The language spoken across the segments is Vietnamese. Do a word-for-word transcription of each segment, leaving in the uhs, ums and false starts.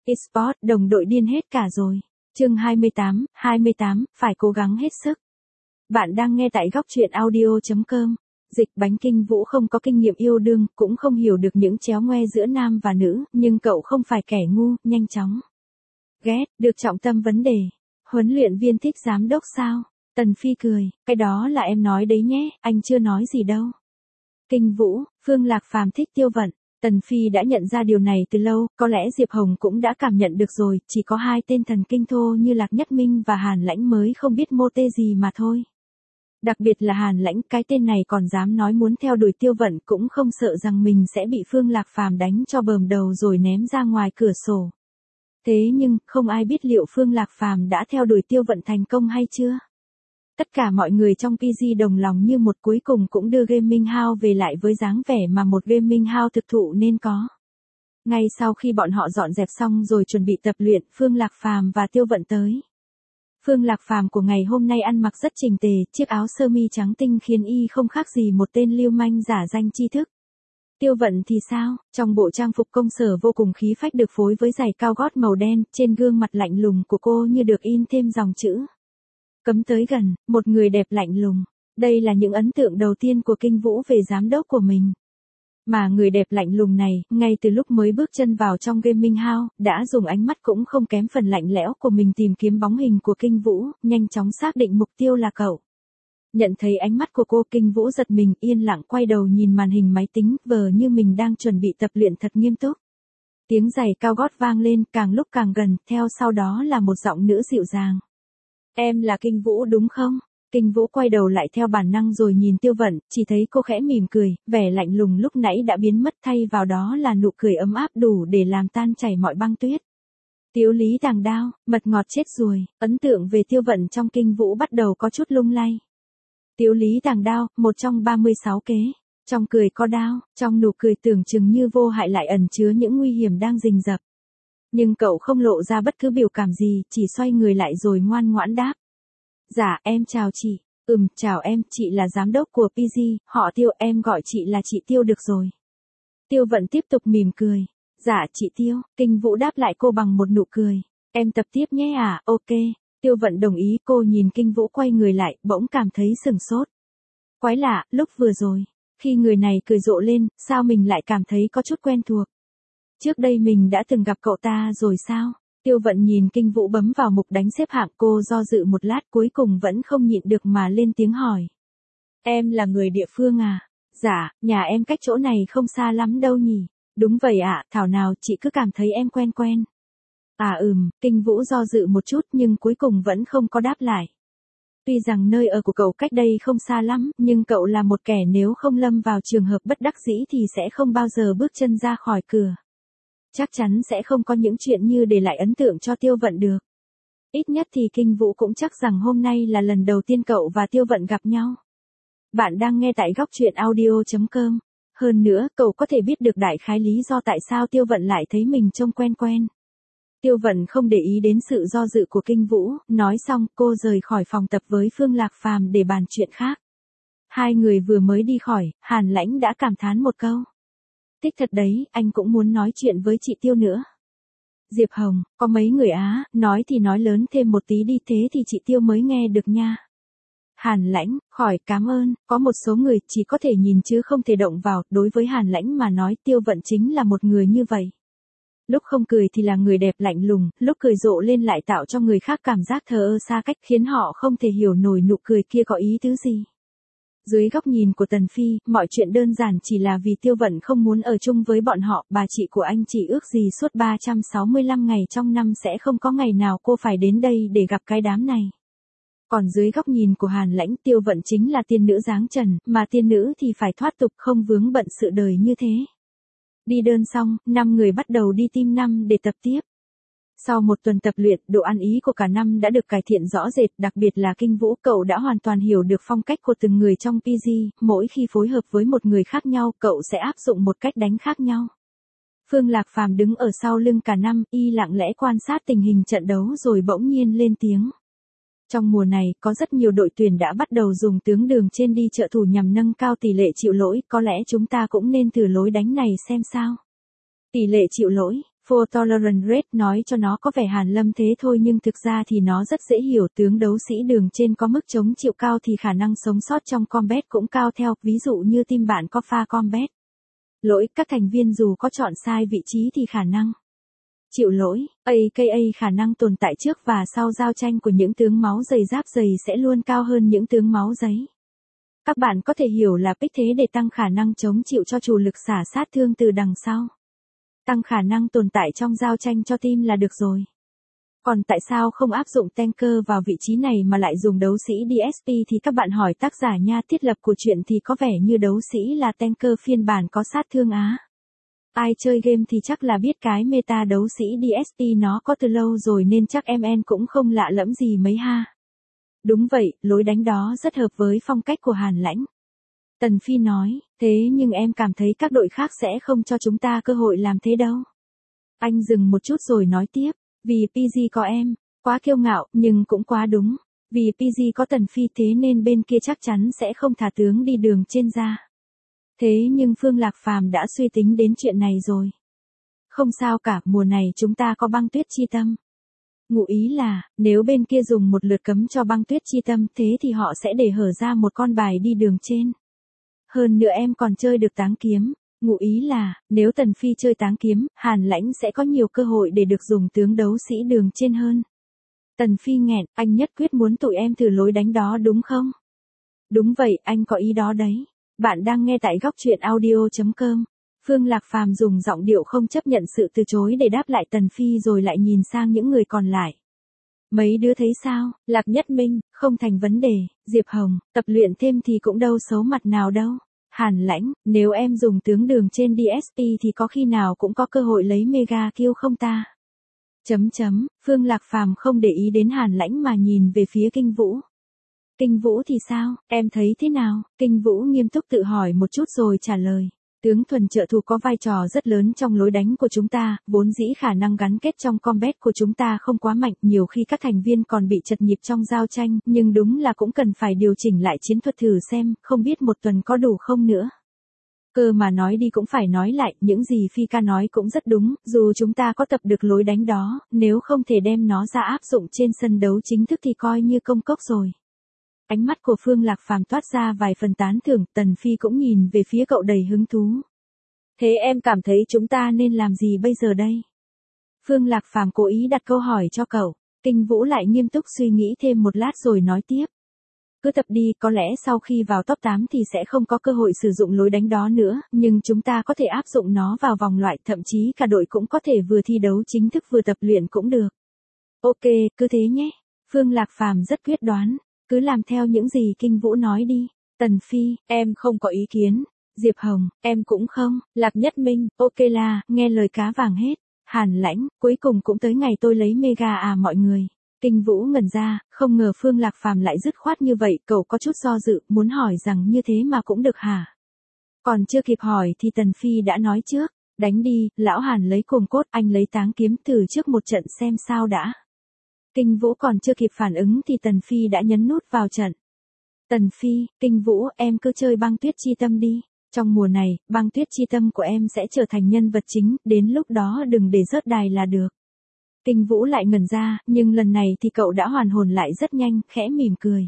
Esports, đồng đội điên hết cả rồi. Chương hai mươi tám, hai mươi tám, phải cố gắng hết sức. Bạn đang nghe tại góc truyện audio chấm com. Dịch Bánh Kinh Vũ không có kinh nghiệm yêu đương, cũng không hiểu được những chéo ngoe giữa nam và nữ, nhưng cậu không phải kẻ ngu, nhanh chóng ghét, được trọng tâm vấn đề. Huấn luyện viên thích giám đốc sao? Tần Phi cười, cái đó là em nói đấy nhé, anh chưa nói gì đâu. Kinh Vũ, Phương Lạc Phàm thích Tiêu Vận. Tần Phi đã nhận ra điều này từ lâu, có lẽ Diệp Hồng cũng đã cảm nhận được rồi, chỉ có hai tên thần kinh thô như Lạc Nhất Minh và Hàn Lãnh mới không biết mô tê gì mà thôi. Đặc biệt là Hàn Lãnh, cái tên này còn dám nói muốn theo đuổi Tiêu Vận, cũng không sợ rằng mình sẽ bị Phương Lạc Phàm đánh cho bờm đầu rồi ném ra ngoài cửa sổ. Thế nhưng, không ai biết liệu Phương Lạc Phàm đã theo đuổi Tiêu Vận thành công hay chưa. Tất cả mọi người trong pê giê đồng lòng như một, cuối cùng cũng đưa Gaming House về lại với dáng vẻ mà một Gaming House thực thụ nên có. Ngay sau khi bọn họ dọn dẹp xong rồi chuẩn bị tập luyện, Phương Lạc Phàm và Tiêu Vận tới. Phương Lạc Phàm của ngày hôm nay ăn mặc rất chỉnh tề, chiếc áo sơ mi trắng tinh khiến y không khác gì một tên lưu manh giả danh tri thức. Tiêu Vận thì sao, trong bộ trang phục công sở vô cùng khí phách được phối với giày cao gót màu đen, trên gương mặt lạnh lùng của cô như được in thêm dòng chữ. Cấm tới gần, một người đẹp lạnh lùng. Đây là những ấn tượng đầu tiên của Kinh Vũ về giám đốc của mình. Mà người đẹp lạnh lùng này, ngay từ lúc mới bước chân vào trong Gaming House, đã dùng ánh mắt cũng không kém phần lạnh lẽo của mình tìm kiếm bóng hình của Kinh Vũ, nhanh chóng xác định mục tiêu là cậu. Nhận thấy ánh mắt của cô, Kinh Vũ giật mình, yên lặng quay đầu nhìn màn hình máy tính, vờ như mình đang chuẩn bị tập luyện thật nghiêm túc. Tiếng giày cao gót vang lên, càng lúc càng gần, theo sau đó là một giọng nữ dịu dàng. Em là Kinh Vũ đúng không? Kinh Vũ quay đầu lại theo bản năng rồi nhìn Tiêu Vận, chỉ thấy cô khẽ mỉm cười, vẻ lạnh lùng lúc nãy đã biến mất, thay vào đó là nụ cười ấm áp đủ để làm tan chảy mọi băng tuyết. Tiếu lý tàng đao, mật ngọt chết ruồi, ấn tượng về Tiêu Vận trong Kinh Vũ bắt đầu có chút lung lay. Tiếu lý tàng đao, một trong ba mươi sáu kế. Trong cười có đao, trong nụ cười tưởng chừng như vô hại lại ẩn chứa những nguy hiểm đang rình rập. Nhưng cậu không lộ ra bất cứ biểu cảm gì, chỉ xoay người lại rồi ngoan ngoãn đáp. Dạ, em chào chị. Ừm, chào em, chị là giám đốc của pê giê, họ Tiêu, em gọi chị là chị Tiêu được rồi. Tiêu Vận tiếp tục mỉm cười. Dạ, chị Tiêu. Kinh Vũ đáp lại cô bằng một nụ cười. Em tập tiếp nhé à, ok. Tiêu Vận đồng ý, cô nhìn Kinh Vũ quay người lại, bỗng cảm thấy sừng sốt. Quái lạ, lúc vừa rồi, khi người này cười rộ lên, sao mình lại cảm thấy có chút quen thuộc. Trước đây mình đã từng gặp cậu ta rồi sao? Tiêu Vận nhìn Kinh Vũ bấm vào mục đánh xếp hạng, cô do dự một lát cuối cùng vẫn không nhịn được mà lên tiếng hỏi. Em là người địa phương à? Dạ, nhà em cách chỗ này không xa lắm đâu nhỉ? Đúng vậy ạ, thảo nào chị cứ cảm thấy em quen quen. À ừm, Kinh Vũ do dự một chút nhưng cuối cùng vẫn không có đáp lại. Tuy rằng nơi ở của cậu cách đây không xa lắm, nhưng cậu là một kẻ nếu không lâm vào trường hợp bất đắc dĩ thì sẽ không bao giờ bước chân ra khỏi cửa. Chắc chắn sẽ không có những chuyện như để lại ấn tượng cho Tiêu Vận được. Ít nhất thì Kinh Vũ cũng chắc rằng hôm nay là lần đầu tiên cậu và Tiêu Vận gặp nhau. Bạn đang nghe tại góc truyện audio chấm com. Hơn nữa, cậu có thể biết được đại khái lý do tại sao Tiêu Vận lại thấy mình trông quen quen. Tiêu Vận không để ý đến sự do dự của Kinh Vũ, nói xong cô rời khỏi phòng tập với Phương Lạc Phàm để bàn chuyện khác. Hai người vừa mới đi khỏi, Hàn Lãnh đã cảm thán một câu. Thích thật đấy, anh cũng muốn nói chuyện với chị Tiêu nữa. Diệp Hồng, có mấy người Á, nói thì nói lớn thêm một tí đi, thế thì chị Tiêu mới nghe được nha. Hàn Lãnh, khỏi, cảm ơn, có một số người chỉ có thể nhìn chứ không thể động vào, đối với Hàn Lãnh mà nói Tiêu Vận chính là một người như vậy. Lúc không cười thì là người đẹp lạnh lùng, lúc cười rộ lên lại tạo cho người khác cảm giác thờ ơ xa cách khiến họ không thể hiểu nổi nụ cười kia có ý tứ gì. Dưới góc nhìn của Tần Phi, mọi chuyện đơn giản chỉ là vì Tiêu Vận không muốn ở chung với bọn họ, bà chị của anh chỉ ước gì suốt ba trăm sáu mươi lăm ngày trong năm sẽ không có ngày nào cô phải đến đây để gặp cái đám này. Còn dưới góc nhìn của Hàn Lãnh, Tiêu Vận chính là tiên nữ dáng trần, mà tiên nữ thì phải thoát tục không vướng bận sự đời như thế. Đi đơn xong, năm người bắt đầu đi team năm để tập tiếp. Sau một tuần tập luyện, độ ăn ý của cả năm đã được cải thiện rõ rệt, đặc biệt là Kinh Vũ, cậu đã hoàn toàn hiểu được phong cách của từng người trong pê giê, mỗi khi phối hợp với một người khác nhau, cậu sẽ áp dụng một cách đánh khác nhau. Phương Lạc Phàm đứng ở sau lưng cả năm, y lặng lẽ quan sát tình hình trận đấu rồi bỗng nhiên lên tiếng. Trong mùa này, có rất nhiều đội tuyển đã bắt đầu dùng tướng đường trên đi trợ thủ nhằm nâng cao tỷ lệ chịu lỗi, có lẽ chúng ta cũng nên thử lối đánh này xem sao. Tỷ lệ chịu lỗi, Fault tolerance rate nói cho nó có vẻ hàn lâm thế thôi nhưng thực ra thì nó rất dễ hiểu, tướng đấu sĩ đường trên có mức chống chịu cao thì khả năng sống sót trong combat cũng cao theo, ví dụ như team bạn có pha combat lỗi, các thành viên dù có chọn sai vị trí thì khả năng chịu lỗi, a ca a khả năng tồn tại trước và sau giao tranh của những tướng máu dày giáp dày sẽ luôn cao hơn những tướng máu giấy. Các bạn có thể hiểu là pick thế để tăng khả năng chống chịu cho chủ lực xả sát thương từ đằng sau. Tăng khả năng tồn tại trong giao tranh cho team là được rồi. Còn tại sao không áp dụng tanker vào vị trí này mà lại dùng đấu sĩ đê ét pê thì các bạn hỏi tác giả nha. Thiết lập của chuyện thì có vẻ như đấu sĩ là tanker phiên bản có sát thương á. Ai chơi game thì chắc là biết cái meta đấu sĩ đê ét pê nó có từ lâu rồi nên chắc em en cũng không lạ lẫm gì mấy ha. Đúng vậy, lối đánh đó rất hợp với phong cách của Hàn Lãnh. Tần Phi nói, thế nhưng em cảm thấy các đội khác sẽ không cho chúng ta cơ hội làm thế đâu. Anh dừng một chút rồi nói tiếp, vì pê giê có em, quá kiêu ngạo nhưng cũng quá đúng. Vì pê giê có Tần Phi thế nên bên kia chắc chắn sẽ không thả tướng đi đường trên ra. Thế nhưng Phương Lạc Phàm đã suy tính đến chuyện này rồi. Không sao cả, mùa này chúng ta có băng tuyết chi tâm. Ngụ ý là, nếu bên kia dùng một lượt cấm cho băng tuyết chi tâm thế thì họ sẽ để hở ra một con bài đi đường trên. Hơn nữa em còn chơi được táng kiếm. Ngụ ý là, nếu Tần Phi chơi táng kiếm, Hàn Lãnh sẽ có nhiều cơ hội để được dùng tướng đấu sĩ đường trên hơn. Tần Phi nghẹn, anh nhất quyết muốn tụi em thử lối đánh đó đúng không? Đúng vậy, anh có ý đó đấy. Bạn đang nghe tại góc truyện audio chấm com. Phương Lạc Phàm dùng giọng điệu không chấp nhận sự từ chối để đáp lại Tần Phi rồi lại nhìn sang những người còn lại. Mấy đứa thấy sao? Lạc Nhất Minh, không thành vấn đề. Diệp Hồng, tập luyện thêm thì cũng đâu xấu mặt nào đâu. Hàn Lãnh, nếu em dùng tướng đường trên đê ét pê thì có khi nào cũng có cơ hội lấy mega kill không ta? Chấm chấm, Phương Lạc Phàm không để ý đến Hàn Lãnh mà nhìn về phía Kinh Vũ. Kinh Vũ thì sao, em thấy thế nào? Kinh Vũ nghiêm túc tự hỏi một chút rồi trả lời. Tướng thuần trợ thủ có vai trò rất lớn trong lối đánh của chúng ta, vốn dĩ khả năng gắn kết trong combat của chúng ta không quá mạnh, nhiều khi các thành viên còn bị chật nhịp trong giao tranh, nhưng đúng là cũng cần phải điều chỉnh lại chiến thuật thử xem, không biết một tuần có đủ không nữa. Cơ mà nói đi cũng phải nói lại, những gì Phi ca nói cũng rất đúng, dù chúng ta có tập được lối đánh đó, nếu không thể đem nó ra áp dụng trên sân đấu chính thức thì coi như công cốc rồi. Ánh mắt của Phương Lạc Phàm toát ra vài phần tán thưởng, Tần Phi cũng nhìn về phía cậu đầy hứng thú. Thế em cảm thấy chúng ta nên làm gì bây giờ đây? Phương Lạc Phàm cố ý đặt câu hỏi cho cậu, Kinh Vũ lại nghiêm túc suy nghĩ thêm một lát rồi nói tiếp. Cứ tập đi, có lẽ sau khi vào top tám thì sẽ không có cơ hội sử dụng lối đánh đó nữa, nhưng chúng ta có thể áp dụng nó vào vòng loại, thậm chí cả đội cũng có thể vừa thi đấu chính thức vừa tập luyện cũng được. Ok, cứ thế nhé. Phương Lạc Phàm rất quyết đoán. Cứ làm theo những gì Kinh Vũ nói đi. Tần Phi, em không có ý kiến. Diệp Hồng, em cũng không. Lạc Nhất Minh, ok là, nghe lời cá vàng hết. Hàn Lãnh, cuối cùng cũng tới ngày tôi lấy mega à mọi người. Kinh Vũ ngẩn ra, không ngờ Phương Lạc Phàm lại dứt khoát như vậy, cậu có chút do dự, muốn hỏi rằng như thế mà cũng được hả? Còn chưa kịp hỏi thì Tần Phi đã nói trước, đánh đi, lão Hàn lấy cuồng cốt, anh lấy táng kiếm thử trước một trận xem sao đã. Kinh Vũ còn chưa kịp phản ứng thì Tần Phi đã nhấn nút vào trận. Tần Phi, Kinh Vũ, em cứ chơi băng tuyết chi tâm đi. Trong mùa này, băng tuyết chi tâm của em sẽ trở thành nhân vật chính, đến lúc đó đừng để rớt đài là được. Kinh Vũ lại ngẩn ra, nhưng lần này thì cậu đã hoàn hồn lại rất nhanh, khẽ mỉm cười.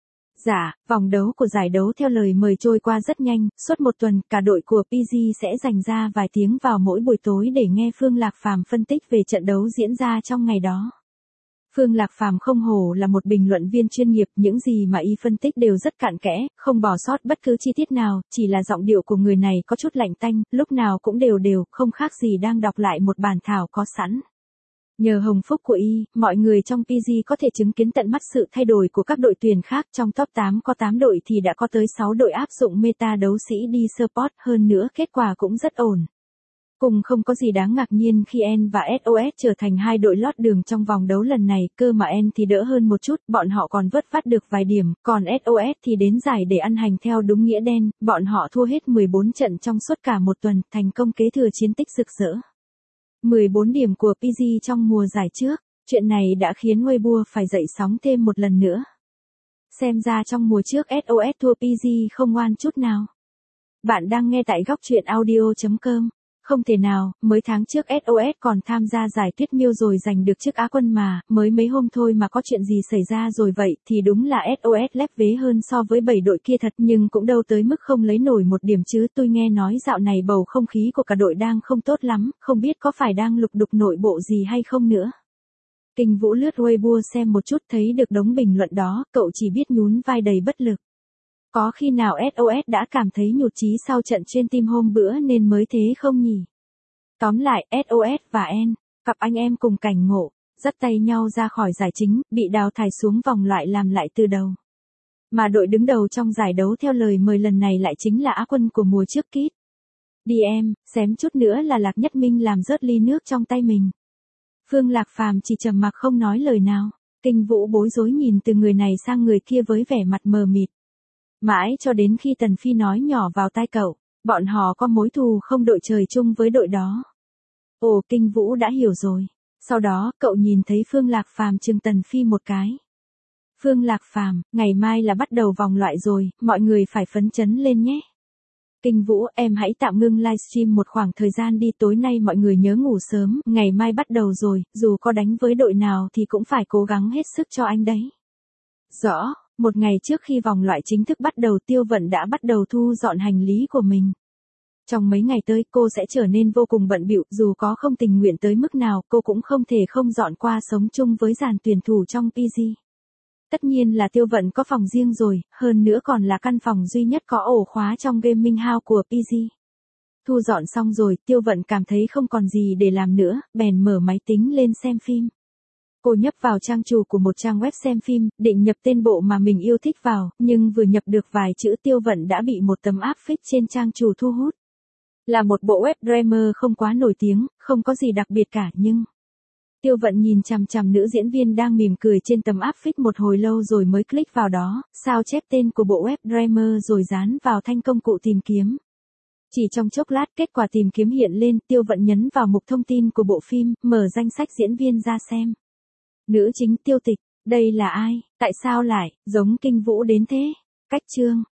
Dạ, vòng đấu của giải đấu theo lời mời trôi qua rất nhanh, suốt một tuần, cả đội của pê giê sẽ dành ra vài tiếng vào mỗi buổi tối để nghe Phương Lạc Phàm phân tích về trận đấu diễn ra trong ngày đó. Phương Lạc Phàm không hổ là một bình luận viên chuyên nghiệp, những gì mà y phân tích đều rất cặn kẽ, không bỏ sót bất cứ chi tiết nào, chỉ là giọng điệu của người này có chút lạnh tanh, lúc nào cũng đều đều, không khác gì đang đọc lại một bản thảo có sẵn. Nhờ hồng phúc của y, mọi người trong pê giê có thể chứng kiến tận mắt sự thay đổi của các đội tuyển khác, trong top tám có tám đội thì đã có tới sáu đội áp dụng meta đấu sĩ đi support, hơn nữa kết quả cũng rất ổn. Cùng không có gì đáng ngạc nhiên khi en và ét o ét trở thành hai đội lót đường trong vòng đấu lần này, cơ mà en thì đỡ hơn một chút, bọn họ còn vớt vát được vài điểm, còn ét o ét thì đến giải để ăn hành theo đúng nghĩa đen, bọn họ thua hết mười bốn trận trong suốt cả một tuần, thành công kế thừa chiến tích rực rỡ. mười bốn điểm của pê giê trong mùa giải trước, chuyện này đã khiến Weibo phải dậy sóng thêm một lần nữa. Xem ra trong mùa trước ét o ét thua pê giê không ngoan chút nào. Bạn đang nghe tại góc truyện audio chấm com. Không thể nào, mới tháng trước ét o ét còn tham gia giải Tuyết Miêu rồi giành được chức Á quân mà, mới mấy hôm thôi mà có chuyện gì xảy ra rồi vậy, thì đúng là ét o ét lép vế hơn so với bảy đội kia thật, nhưng cũng đâu tới mức không lấy nổi một điểm chứ. Tôi nghe nói dạo này bầu không khí của cả đội đang không tốt lắm, không biết có phải đang lục đục nội bộ gì hay không nữa. Kinh Vũ lướt Weibo xem một chút, thấy được đống bình luận đó, cậu chỉ biết nhún vai đầy bất lực. Có khi nào ét o ét đã cảm thấy nhụt chí sau trận trên team hôm bữa nên mới thế không nhỉ? Tóm lại, ét o ét và N, cặp anh em cùng cảnh ngộ, dắt tay nhau ra khỏi giải chính, bị đào thải xuống vòng loại làm lại từ đầu. Mà đội đứng đầu trong giải đấu theo lời mời lần này lại chính là Á quân của mùa trước Kid. Đi em, xém chút nữa là Lạc Nhất Minh làm rớt ly nước trong tay mình. Phương Lạc Phàm chỉ trầm mặc không nói lời nào. Kinh Vũ bối rối nhìn từ người này sang người kia với vẻ mặt mờ mịt. Mãi cho đến khi Tần Phi nói nhỏ vào tai cậu, bọn họ có mối thù không đội trời chung với đội đó. Ồ, Kinh Vũ đã hiểu rồi. Sau đó, cậu nhìn thấy Phương Lạc Phàm chừng Tần Phi một cái. Phương Lạc Phàm, ngày mai là bắt đầu vòng loại rồi, mọi người phải phấn chấn lên nhé. Kinh Vũ, em hãy tạm ngưng livestream một khoảng thời gian đi, tối nay mọi người nhớ ngủ sớm, ngày mai bắt đầu rồi, dù có đánh với đội nào thì cũng phải cố gắng hết sức cho anh đấy. Rõ, một ngày trước khi vòng loại chính thức bắt đầu, Tiêu Vận đã bắt đầu thu dọn hành lý của mình. Trong mấy ngày tới cô sẽ trở nên vô cùng bận bịu, dù có không tình nguyện tới mức nào, cô cũng không thể không dọn qua sống chung với dàn tuyển thủ trong pê giê. Tất nhiên là Tiêu Vận có phòng riêng rồi, hơn nữa còn là căn phòng duy nhất có ổ khóa trong gaming house của pê giê. Thu dọn xong rồi, Tiêu Vận cảm thấy không còn gì để làm nữa, bèn mở máy tính lên xem phim. Cô nhấp vào trang chủ của một trang web xem phim, định nhập tên bộ mà mình yêu thích vào, nhưng vừa nhập được vài chữ Tiêu Vận đã bị một tấm áp phích trên trang chủ thu hút. Là một bộ web drama không quá nổi tiếng, không có gì đặc biệt cả nhưng... Tiêu Vận nhìn chằm chằm nữ diễn viên đang mỉm cười trên tấm áp phích một hồi lâu rồi mới click vào đó, sao chép tên của bộ web drama rồi dán vào thanh công cụ tìm kiếm. Chỉ trong chốc lát kết quả tìm kiếm hiện lên, Tiêu Vận nhấn vào mục thông tin của bộ phim, mở danh sách diễn viên ra xem. Nữ chính Tiêu Tịch, đây là ai, tại sao lại, giống Kinh Vũ đến thế? Cách chương.